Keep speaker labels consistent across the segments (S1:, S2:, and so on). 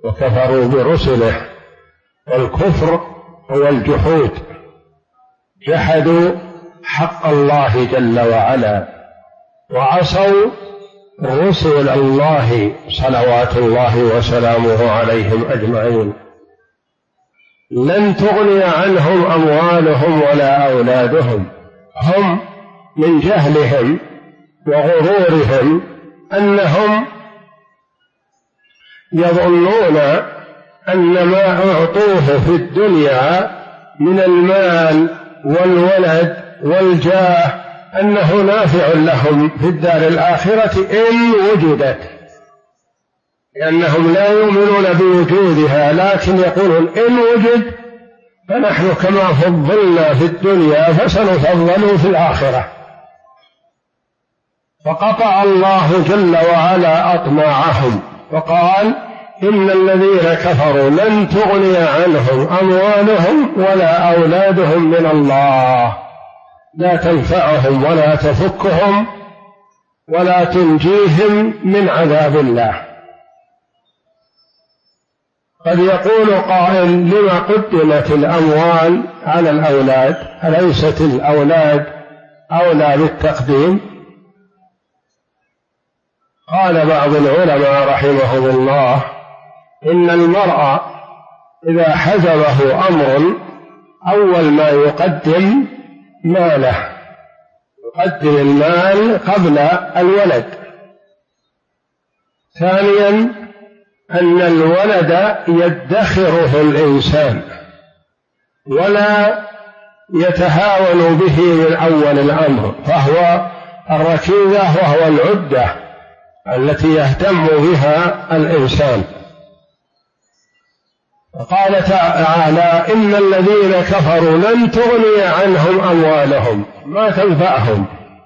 S1: وكفروا برسله، والكفر هو الجحود، جحدوا حق الله جل وعلا وعصوا رسل الله صلوات الله وسلامه عليهم أجمعين. لن تغني عنهم أموالهم ولا أولادهم، هم من جهلهم وغرورهم أنهم يظنون أن ما أعطوه في الدنيا من المال والولد والجاه أنه نافع لهم في الدار الآخرة إن وجدت، لأنهم لا يؤمنون بوجودها، لكن يقولون إن وجد فنحن كما فضلنا في الدنيا فسنفضل في الآخرة. فقطع الله جل وعلا أطماعهم وقال إن الذين كفروا لن تغني عنهم أموالهم ولا أولادهم من الله، لا تنفعهم ولا تفكهم ولا تنجيهم من عذاب الله. قد يقول قائل لما قدمت الأموال على الأولاد؟ أليست الأولاد أولى بالتقديم؟ قال بعض العلماء رحمهم الله إن المرء إذا حزبه أمر أول ما يقدم ماله، يقدم المال قبل الولد. ثانيا أن الولد يدخره الإنسان ولا يتهاون به من أول الأمر، فهو الركيزة وهو العدة التي يهتم بها الإنسان. قال تعالى إن الذين كفروا لن تغني عنهم أموالهم، ما تنفعهم،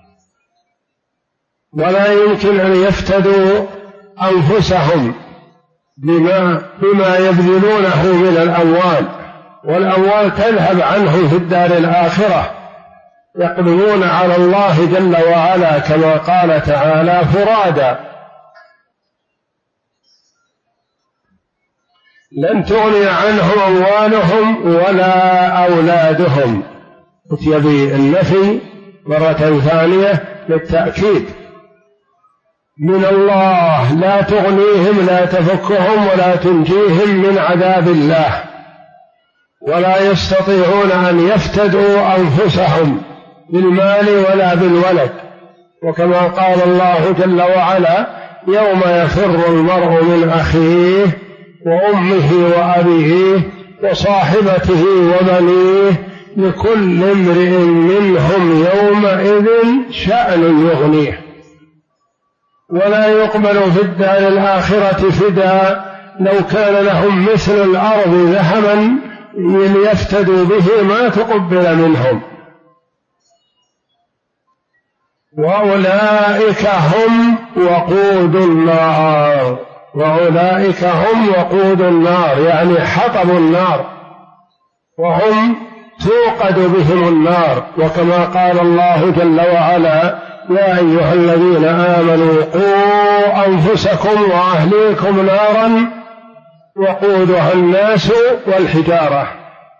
S1: ولا يمكن أن يفتدوا أنفسهم بما يبذلونه من الأموال، والأموال تذهب عنهم في الدار الآخرة، يقدمون على الله جل وعلا كما قال تعالى فرادا. لن تغني عنهم أموالهم ولا أولادهم، أتي بالنفي مرة ثانية للتأكيد، من الله، لا تغنيهم لا تفكهم ولا تنجيهم من عذاب الله، ولا يستطيعون أن يفتدوا أنفسهم بالمال ولا بالولد. وكما قال الله جل وعلا يوم يفر المرء من أخيه وأمه وأبيه وصاحبته وبنيه لكل امرئ منهم يومئذ شأن يغنيه. ولا يقبل في الدار الآخرة فداء، لو كان لهم مثل الأرض ذهبا ليفتدوا به ما تقبل منهم. وأولئك هم وقود النار، وأولئك هم وقود النار يعني حطب النار، وهم توقد بهم النار. وكما قال الله جل وعلا يا أيها الذين آمنوا قوا أنفسكم وأهليكم نارا وقودها الناس والحجارة،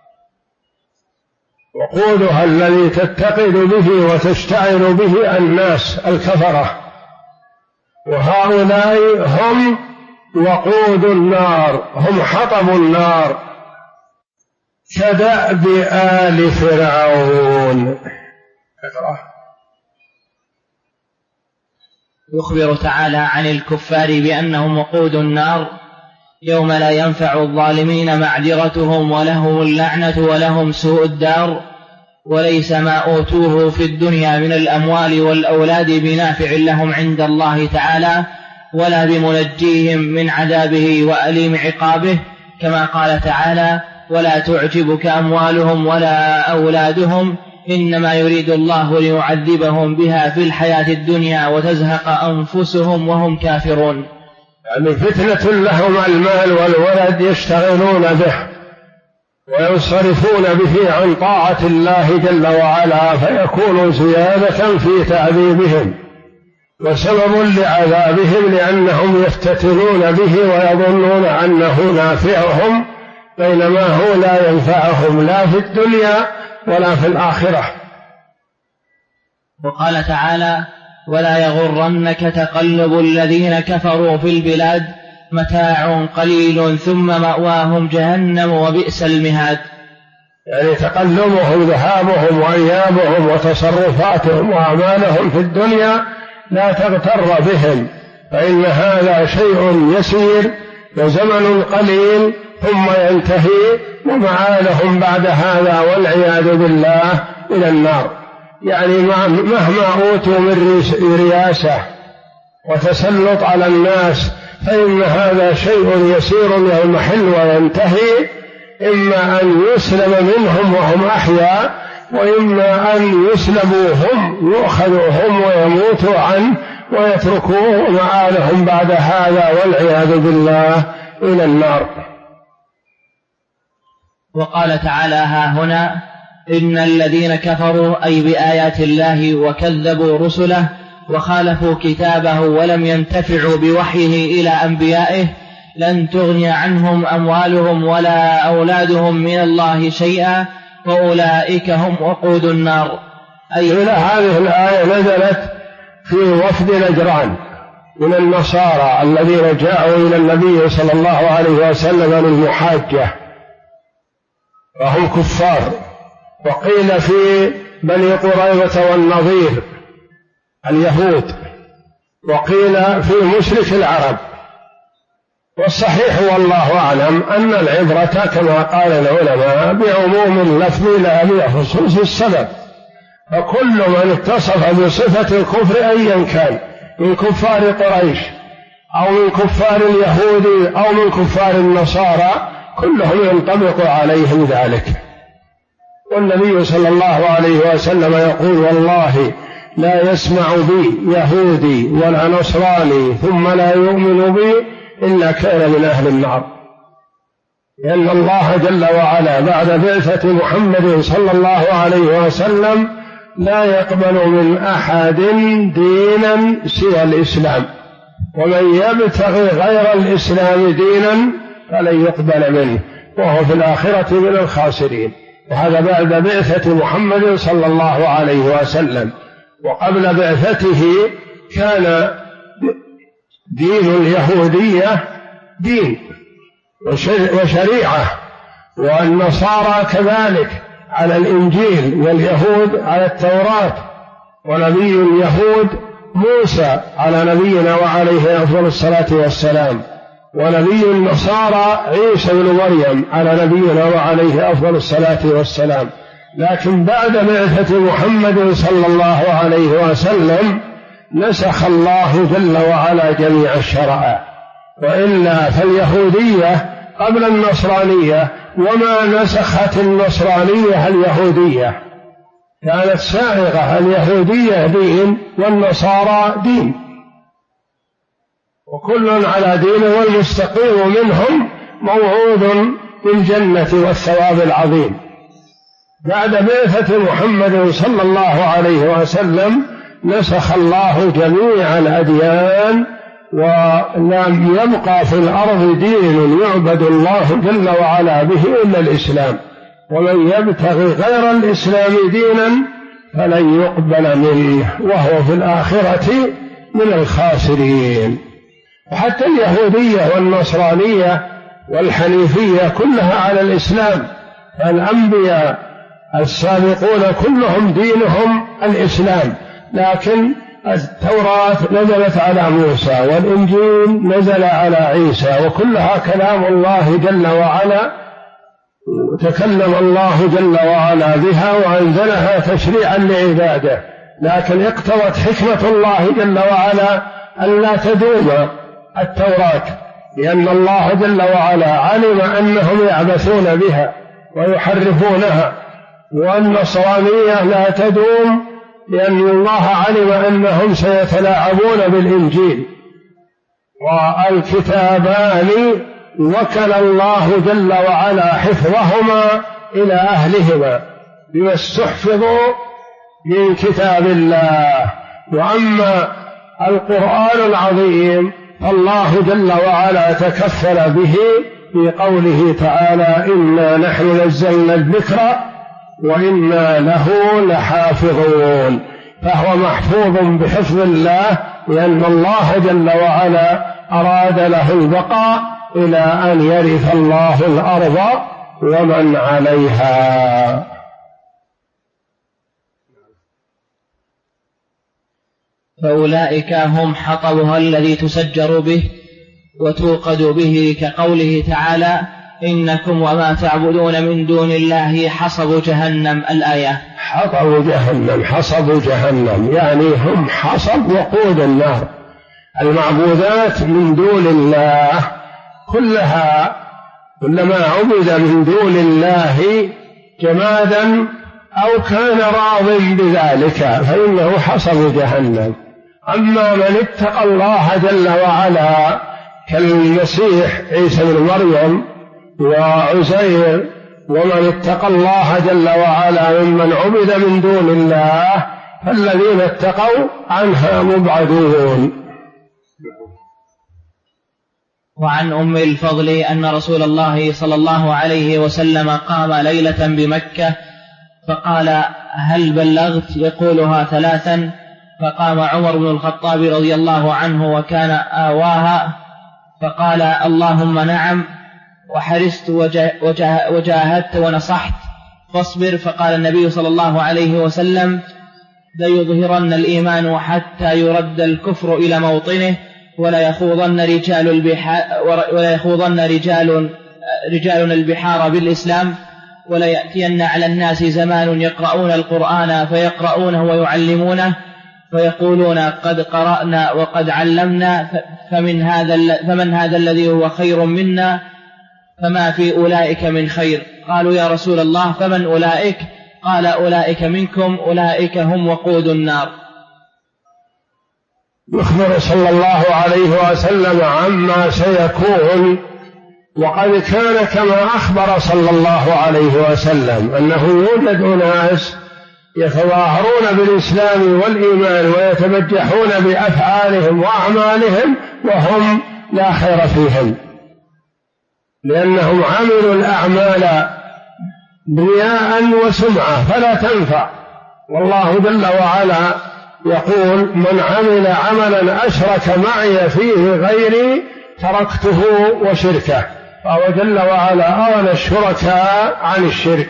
S1: وقودها الذي تتقد به وتشتعل به الناس الكفرة، وهؤلاء هم وقود النار، هم حطب النار، كدأب آل فرعون.
S2: يخبر تعالى عن الكفار بأنهم وقود النار يوم لا ينفع الظالمين معذرتهم ولهم اللعنة ولهم سوء الدار، وليس ما أوتوه في الدنيا من الأموال والأولاد بنافع لهم عند الله تعالى ولا بمنجيهم من عذابه وأليم عقابه، كما قال تعالى ولا تعجبك أموالهم ولا أولادهم إنما يريد الله ليعذبهم بها في الحياة الدنيا وتزهق أنفسهم وهم كافرون.
S1: يعني فتنة لهم المال والولد يشتغلون به وينصرفون به عن طاعة الله جل وعلا، فيكون زيادة في تعذيبهم وسبب لعذابهم لأنهم يفتتنون به ويظنون أنه نافعهم بينما هو لا ينفعهم لا في الدنيا ولا في الآخرة.
S2: وقال تعالى: ولا يغرنك تقلب الذين كفروا في البلاد متاع قليل ثم مأواهم جهنم وبئس المهاد.
S1: يعني تقلبهم ذهابهم وإيابهم وتصرفاتهم وأعمالهم في الدنيا لا تغتر بهم، فإن هذا شيء يسير وزمن قليل ثم ينتهي ومعالهم بعد هذا والعياذ بالله إلى النار. يعني مهما أوتوا من رياسة وتسلط على الناس فإن هذا شيء يسير يضمحل وينتهي، إما أن يسلم منهم وهم أحياء وإما أن يسلبوا هم يؤخذوا هم ويموتوا عنه ويتركوه معالهم بعد هذا والعياذ بالله إلى النار.
S2: وقال تعالى: ها هنا إن الذين كفروا أي بآيات الله وكذبوا رسله وخالفوا كتابه ولم ينتفعوا بوحيه إلى أنبيائه لن تغني عنهم أموالهم ولا أولادهم من الله شيئا وأولئك هم وقود النار.
S1: أي هذه الآية نزلت في وفد نجران من النصارى الذين جاءوا إلى النبي صلى الله عليه وسلم للمحاجة وهم كفار، وقيل في بني قريظة والنظير اليهود، وقيل في مشرك العرب. والصحيح والله أعلم أن العبرة كما قال العلماء بعموم اللفظ لا بخصوص السبب، فكل من اتصف بصفة الكفر أيا كان من كفار قريش أو من كفار اليهود أو من كفار النصارى كلهم ينطبق عليهم ذلك. والنبي صلى الله عليه وسلم يقول: والله لا يسمع بي يهودي ولا نصراني ثم لا يؤمن بي إلا كان من أهل النار، لأن الله جل وعلا بعد بعثة محمد صلى الله عليه وسلم لا يقبل من أحد دينا سوى الإسلام، ومن يبتغي غير الإسلام دينا فلن يقبل منه وهو في الآخرة من الخاسرين. وهذا بعد بعثة محمد صلى الله عليه وسلم. وقبل بعثته كان دين اليهودية دين وشريعة، والنصارى كذلك على الإنجيل، واليهود على التوراة، ونبي اليهود موسى على نبينا وعليه أفضل الصلاة والسلام، ونبي النصارى عيسى بن مريم على نبينا وعليه أفضل الصلاة والسلام. لكن بعد بعثة محمد صلى الله عليه وسلم نسخ الله جل وعلا جميع الشرائع، وإلا فاليهودية قبل النصرانية وما نسخت النصرانية اليهودية، كانت سائغة اليهودية دين والنصارى دين، وكل على دين، والمستقيم منهم موعود بالجنة والثواب العظيم. بعد بعثة محمد صلى الله عليه وسلم نسخ الله جميع الأديان، ولم يبقى في الأرض دين يعبد الله جل وعلا به إلا الإسلام، ومن يبتغي غير الإسلام دينا فلن يقبل منه وهو في الآخرة من الخاسرين. وحتى اليهودية والنصرانية والحنيفية كلها على الإسلام، فالأنبياء السابقون كلهم دينهم الإسلام، لكن التوراة نزلت على موسى والإنجيل نزل على عيسى، وكلها كلام الله جل وعلا، تكلم الله جل وعلا بها وأنزلها تشريعا لعباده، لكن اقتضت حكمة الله جل وعلا ألا تدوم التوراة، لأن الله جل وعلا علم أنهم يعبثون بها ويحرفونها، والنصرانية لا تدوم لأن الله علم أنهم سيتلاعبون بالإنجيل. والكتابان وكل الله جل وعلا حفظهما إلى أهلهما بما استحفظوا من كتاب الله. وأما القرآن العظيم الله جل وعلا تكفل به في قوله تعالى: إنا نحن نزلنا الذكر وإنا له لحافظون، فهو محفوظ بحفظ الله، لأن الله جل وعلا أراد له البقاء إلى أن يرث الله الأرض ومن عليها.
S2: فأولئك هم حطبها الذي تسجر به وتوقد به، كقوله تعالى: إنكم وما تعبدون من دون الله حصب جهنم. الآية.
S1: حطب جهنم، حصب جهنم يعني هم حصب وقود النار. المعبودات من دون الله كلها، كلما عبد من دون الله جمادا أو كان راض بذلك فإنه حصب جهنم. أما من اتقى الله جل وعلا كالمسيح عيسى بن مريم وعزير، ومن اتقى الله جل وعلا ممن عبد من دون الله، فالذين اتقوا عنها مبعدون.
S2: وعن أم الفضل أن رسول الله صلى الله عليه وسلم قام ليلة بمكة فقال: هل بلغت؟ يقولها 3. فقام عمر بن الخطاب رضي الله عنه وكان آواها فقال: اللهم نعم، وحرصت وجاهدت ونصحت فاصبر. فقال النبي صلى الله عليه وسلم: ليظهرن الإيمان حتى يرد الكفر إلى موطنه، ولا يخوضن رجال البحار بالإسلام، ولا يأتين على الناس زمان يقرؤون القرآن فيقرؤونه ويعلمونه فيقولون قد قرأنا وقد علمنا، فمن هذا الذي هو خير منا، فما في أولئك من خير. قالوا: يا رسول الله فمن أولئك؟ قال: أولئك منكم، أولئك هم وقود النار.
S1: يخبر صلى الله عليه وسلم عما سيكون، وقد كان كما أخبر صلى الله عليه وسلم أنه يوجد ناس يتظاهرون بالإسلام والإيمان ويتبجحون بأفعالهم وأعمالهم وهم لا خير فيهم، لأنهم عملوا الأعمال رياء وسمعة فلا تنفع. والله جل وعلا يقول: من عمل عملا أشرك معي فيه غيري تركته وشركه. فهو جل وعلا أغنى الشركاء عن الشرك.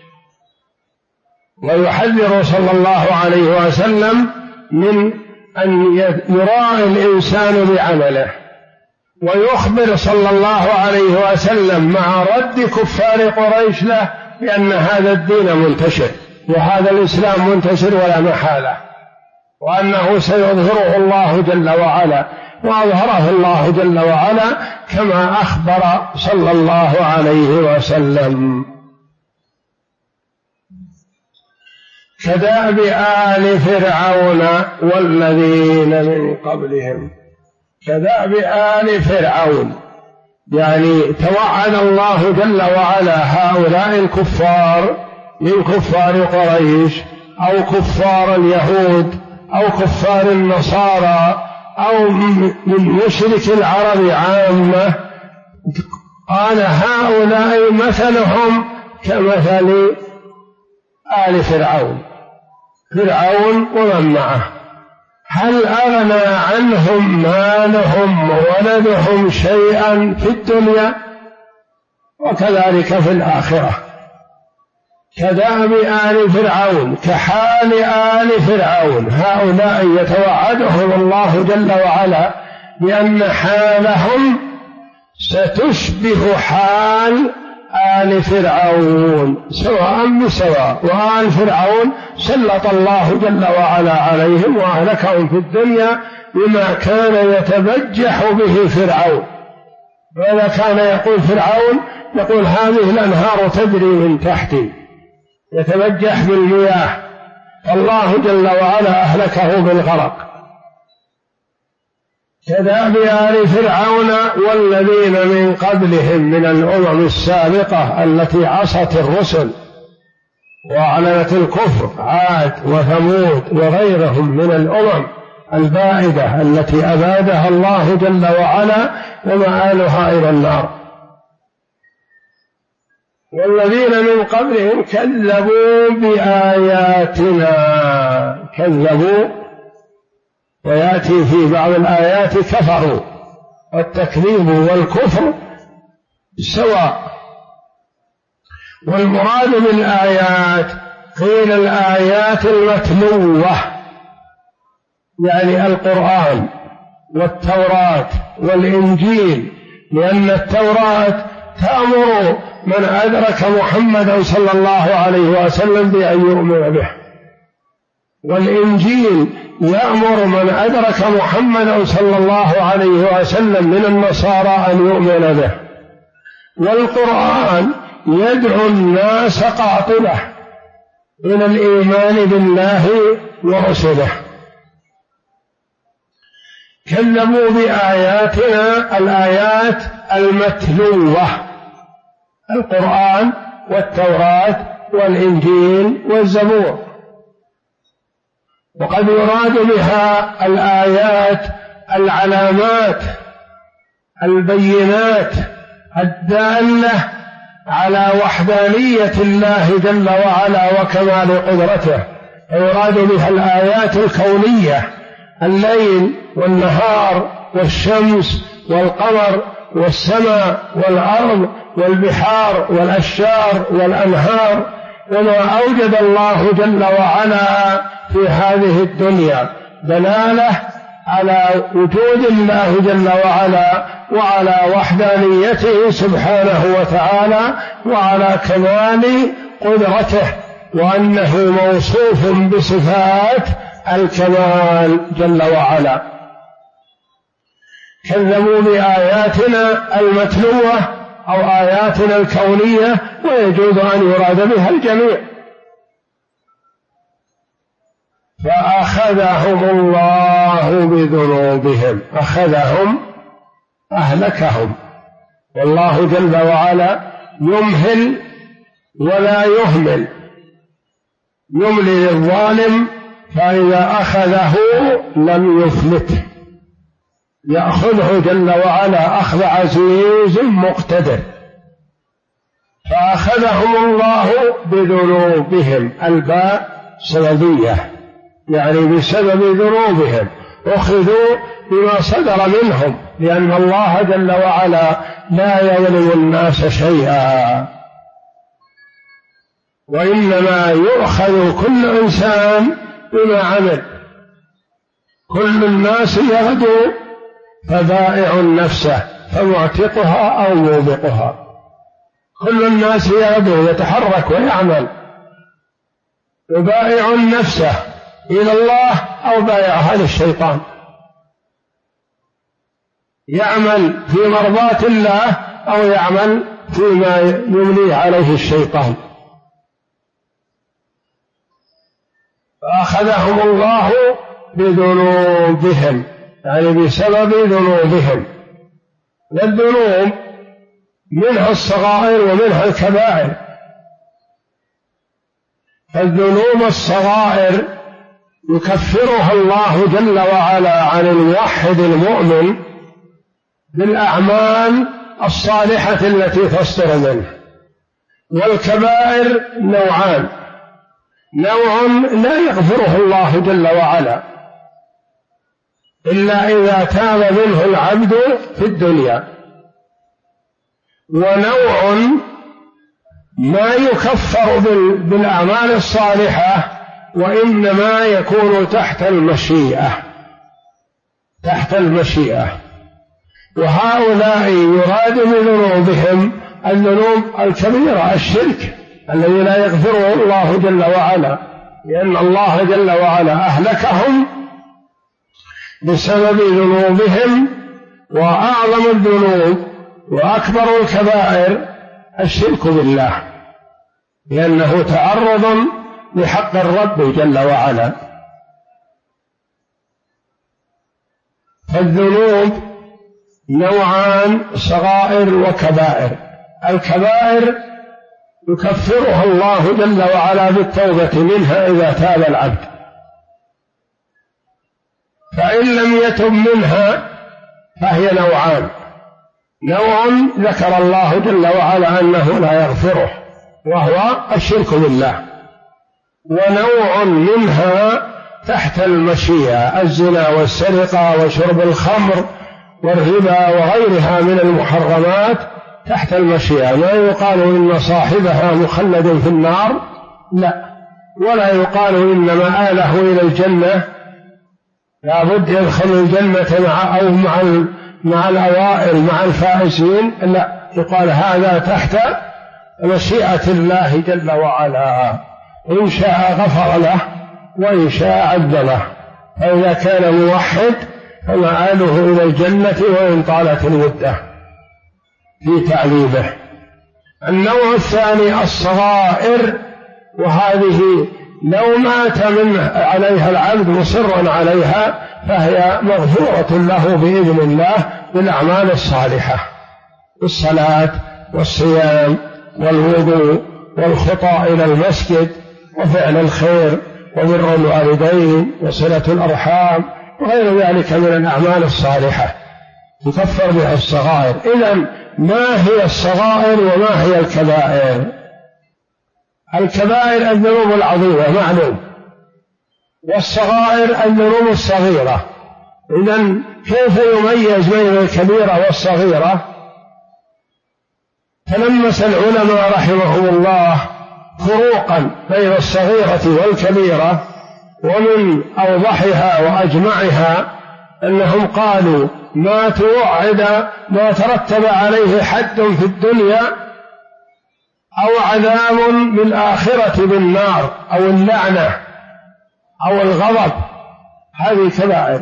S1: ويحذر صلى الله عليه وسلم من أن يراعي الإنسان بعمله، ويخبر صلى الله عليه وسلم مع رد كفار قريش له بأن هذا الدين منتشر وهذا الإسلام منتشر ولا محالة، وأنه سيظهره الله جل وعلا، وأظهره الله جل وعلا كما أخبر صلى الله عليه وسلم. كدأب آل فرعون والذين من قبلهم. كدأب آل فرعون يعني توعد الله جل وعلا هؤلاء الكفار من كفار قريش أو كفار اليهود أو كفار النصارى أو من مشرك العرب عامة، قال: هؤلاء مثلهم كمثل آل فرعون، فرعون ومن معه، هل أغنى عنهم مالهم وولدهم شيئا في الدنيا؟ وكذلك في الآخرة. كدأب آل فرعون، كحال آل فرعون، هؤلاء يتوعدهم الله جل وعلا بأن حالهم ستشبه حال آل فرعون سواء بسواء. وآل فرعون سلط الله جل وعلا عليهم وأهلكهم في الدنيا بما كان يتبجح به فرعون. ماذا كان يقول فرعون؟ يقول: هذه الأنهار تجري من تحتي، يتبجح بالمياه، فالله جل وعلا أهلكه بالغرق. كدأب آل فرعون والذين من قبلهم من الأمم السابقة التي عصت الرسل وأعلنت الكفر، عاد وثمود وغيرهم من الأمم البائدة التي أبادها الله جل وعلا ومآلها إلى النار. والذين من قبلهم كذبوا بآياتنا، كذبوا، ويأتي في بعض الآيات كفروا، والتكذيب والكفر سواء. والمراد بالآيات قيل الآيات المتلوة، يعني القرآن والتوراة والإنجيل، لأن التوراة تأمر من أدرك محمدا صلى الله عليه وسلم بأن يؤمن به، والإنجيل يأمر من أدرك محمدا صلى الله عليه وسلم من النصارى أن يؤمن به، والقرآن يدعو الناس قاطبة إلى الإيمان بالله ورسله. كذبوا بآياتنا، الآيات المتلوة، القرآن والتوراة والإنجيل والزبور. وقد يراد بها الآيات العلامات البينات الدالة على وحدانية الله جل وعلا وكمال قدرته، ويراد بها الآيات الكونية، الليل والنهار والشمس والقمر والسماء والأرض والبحار والأشجار والأنهار، وما أوجد الله جل وعلا في هذه الدنيا دلالة على وجود الله جل وعلا وعلى وحدانيته سبحانه وتعالى وعلى كمال قدرته، وأنه موصوف بصفات الكمال جل وعلا. كذبوا بآياتنا المتلوة أو آياتنا الكونية، ويجوز أن يراد بها الجميع. فأخذهم الله بذنوبهم، أخذهم أهلكهم، والله جل وعلا يمهل ولا يهمل، يملي للظالم فإذا أخذه لم يفلته، يأخذه جل وعلا أخذ عزيز مقتدر. فأخذهم الله بذنوبهم، الباء سببية، يعني بسبب ذنوبهم أخذوا بما صدر منهم، لأن الله جل وعلا لا يظلم الناس شيئا، وإنما يؤخذ كل إنسان بما عمل. كل الناس يغدو فبائع نفسه فمعتقها أو موبقها، كل الناس يغدو يتحرك ويعمل، يبائع نفسه إلى الله أو بايعها للشيطان، يعمل في مرضاة الله أو يعمل فيما يملي عليه الشيطان. فأخذهم الله بذنوبهم، يعني بسبب ذنوبهم. والذنوب منها الصغائر ومنها الكبائر. فالذنوب الصغائر يكفرها الله جل وعلا عن الموحد المؤمن بالأعمال الصالحة التي تصدر منه. والكبائر نوعان: نوع لا يغفره الله جل وعلا إلا إذا تاب منه العبد في الدنيا، ونوع ما يكفر بالأعمال الصالحة وإنما يكون تحت المشيئة، تحت المشيئة. وهؤلاء يراد بذنوبهم الذنوب الكبيرة، الشرك الذي لا يغفره الله جل وعلا، لأن الله جل وعلا أهلكهم بسبب ذنوبهم. وأعظم الذنوب وأكبر الكبائر الشرك بالله، لأنه تعرض لحق الرب جل وعلا. فالذنوب نوعان: صغائر وكبائر. الكبائر يكفرها الله جل وعلا بالتوبة منها إذا تاب العبد، فإن لم يتب منها فهي نوعان: نوع ذكر الله جل وعلا أنه لا يغفره وهو الشرك بالله، ونوع منها تحت المشيئة: الزنا والسرقة وشرب الخمر والربا وغيرها من المحرمات تحت المشيئة. لا يقال إن صاحبها مخلد في النار، لا، ولا يقال إن مآله إلى الجنة لا بد يدخل الجنة مع الأوائل مع الفائزين، لا، يقال هذا تحت مشيئة الله جل وعلا، إن شاء غفر له وإن شاء عذبه. فإذا كان موحد فمآله إلى الجنة وإن طالت المدة في تعذيبه. النوع الثاني الصغائر، وهذه لو مات من عليها العبد مصرا عليها فهي مغفورة له بإذن الله بالأعمال الصالحة: الصلاة والصيام والوضوء والخطى إلى المسجد وفعل الخير وبر الوالدين وصلة الأرحام وغير ذلك من الأعمال الصالحة تكفر بها الصغائر. إذن ما هي الصغائر وما هي الكبائر؟ الكبائر الذنوب العظيمة معلوم، والصغائر الذنوب الصغيرة. إذن كيف يميز بين الكبيرة والصغيرة؟ تلمس العلماء رحمهم الله فروقا بين الصغيرة والكبيرة، ومن أوضحها وأجمعها أنهم قالوا: ما توعد ما ترتب عليه حد في الدنيا أو عذاب بالآخرة بالنار أو اللعنة أو الغضب، هذه كبائر.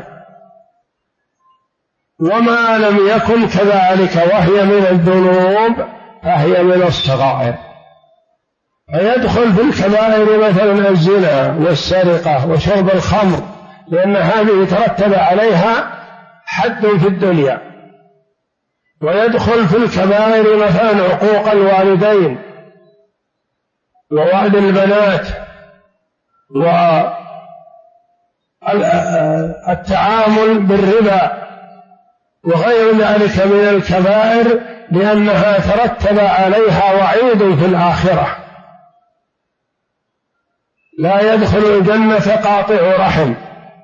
S1: وما لم يكن كذلك وهي من الذنوب فهي من الصغائر. فيدخل في الكبائر مثلا الزنا والسرقة وشرب الخمر، لأن هذه ترتب عليها حد في الدنيا. ويدخل في الكبائر مثلا عقوق الوالدين ووعد البنات والتعامل بالربا وغير ذلك من الكبائر، لأنها ترتب عليها وعيد في الآخرة: لا يدخل الجنة قاطع رحم.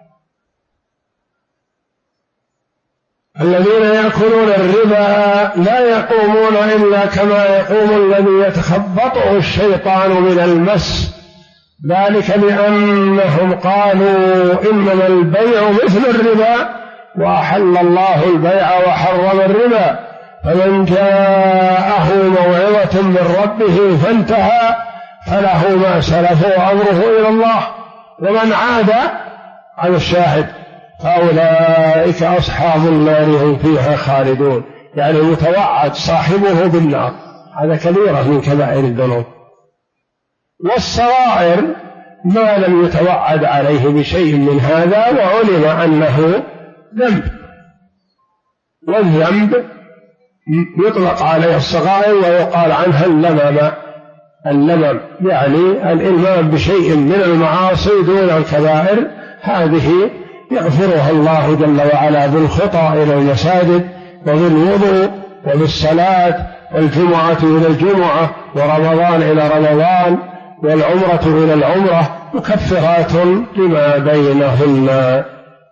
S1: الذين يأكلون الربا لا يقومون إلا كما يقوم الذي يتخبطه الشيطان من المس، ذلك بأنهم قالوا إنما البيع مثل الربا وأحل الله البيع وحرم الربا، فمن جاءه موعظة من ربه فانتهى فله ما سلف وأمره إلى الله ومن عاد على الشاهد فأولئك أصحاب النار هم فيها خالدون. يعني متوعد صاحبه بالنار، هذا كبيرة من كبائر الذنوب. والصغائر ما لم يتوعد عليه بشيء من هذا وعلم أنه ذنب، والذنب يطلق عليه الصغائر ويقال عنها اللمم، يعني الإلمام بشيء من المعاصي دون الكبائر. هذه يغفرها الله جل وعلا بالخطى إلى المساجد وبالوضوء وبالصلاة، والجمعة إلى الجمعة ورمضان إلى رمضان والعمرة إلى العمرة، مكفرات لما بينهن.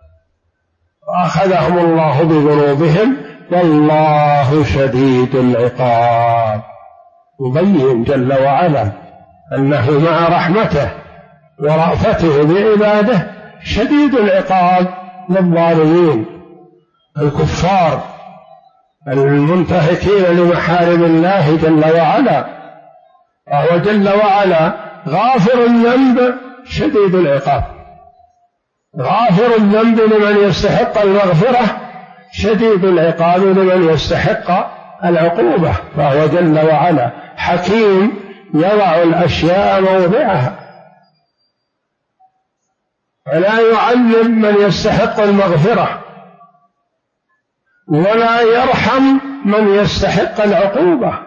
S1: وأخذهم الله بذنوبهم والله شديد العقاب. يبين جل وعلا أنه مع رحمته ورأفته بعباده شديد العقاب للظالمين الكفار المنتهكين لمحارم الله جل وعلا. وهو جل وعلا غافر الذنب شديد العقاب، غافر الذنب لمن يستحق المغفرة، شديد العقاب لمن يستحق العقوبة. فهو جل وعلا حكيم يضع الأشياء موضعها، فلا يعذب من يستحق المغفرة ولا يرحم من يستحق العقوبة.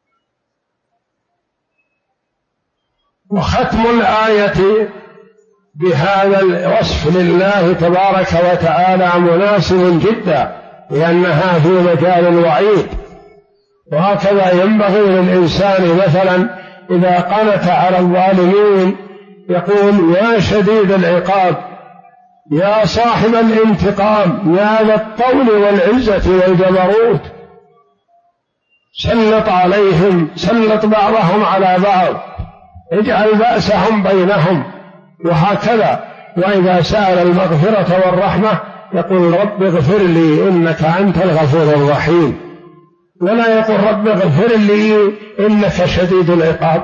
S1: وختم الآية بهذا الوصف لله تبارك وتعالى مناسب جدا، لأنها في مجال الوعيد. وهكذا ينبغي للإنسان مثلا إذا قنت على الظالمين يقول: يا شديد العقاب، يا صاحب الانتقام، يا ذا الطول والعزة والجبروت، سلط عليهم، سلط بعضهم على بعض، اجعل بأسهم بينهم، وهكذا. وإذا سأل المغفرة والرحمة يقول: رب اغفر لي إنك أنت الغفور الرحيم، ولا يقول: رب اغفر لي إنك شديد العقاب.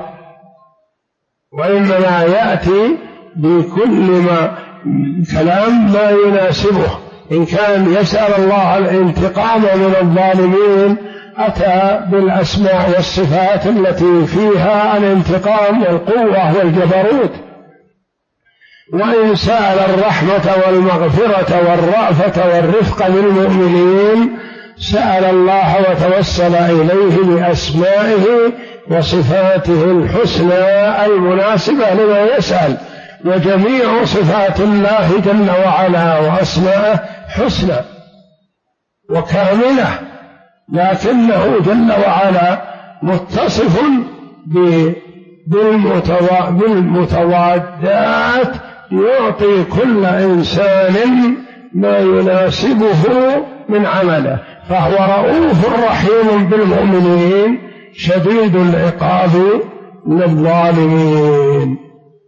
S1: وإنما يأتي بكل كلام ما يناسبه. إن كان يسأل الله الانتقام من الظالمين أتى بالأسماء والصفات التي فيها الانتقام والقوة والجبروت. وإن سأل الرحمة والمغفرة والرأفة والرفق بالمؤمنين سأل الله وتوسل إليه بأسمائه وصفاته الحسنى المناسبة لما يسأل. وجميع صفات الله جل وعلا وأسماءه حسنى وكاملة، لكنه جل وعلا متصف بالمتضادات، يعطي كل إنسان ما يناسبه من عمله. فهو رؤوف رحيم بالمؤمنين شديد العقاب للظالمين.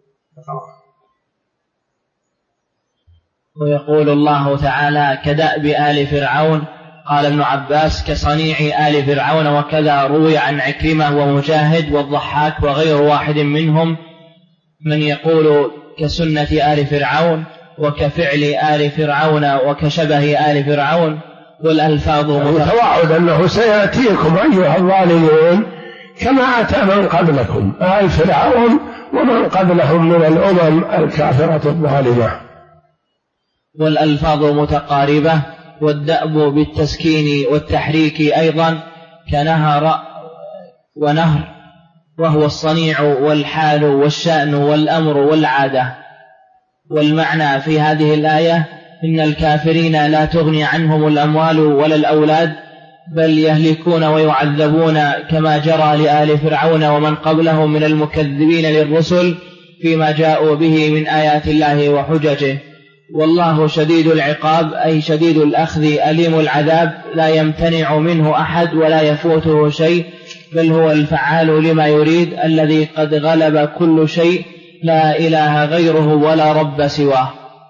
S2: ويقول الله تعالى: كدأب آل فرعون. قال ابن عباس: كصنيع آل فرعون. وكذا روي عن عكرمة ومجاهد والضحاك وغير واحد منهم من يقول كسنة آل فرعون وكفعل آل فرعون وكشبه آل فرعون. والألفاظ
S1: توعد أنه سيأتيكم أيها الظالمون كما أتى من قبلكم آل فرعون ومن قبلهم من الأمم الكافرة الظالمة.
S2: والألفاظ متقاربة. والدأب بالتسكين والتحريك أيضا كنهر ونهر، وهو الصنيع والحال والشأن والأمر والعادة. والمعنى في هذه الآية: إن الكافرين لا تغني عنهم الأموال ولا الأولاد، بل يهلكون ويعذبون كما جرى لآل فرعون ومن قبلهم من المكذبين للرسل فيما جاءوا به من آيات الله وحججه. والله شديد العقاب، أي شديد الأخذ أليم العذاب، لا يمتنع منه أحد ولا يفوته شيء، بل هو الفعال لما يريد، الذي قد غلب كل شيء، لا إله غيره ولا رب سواه.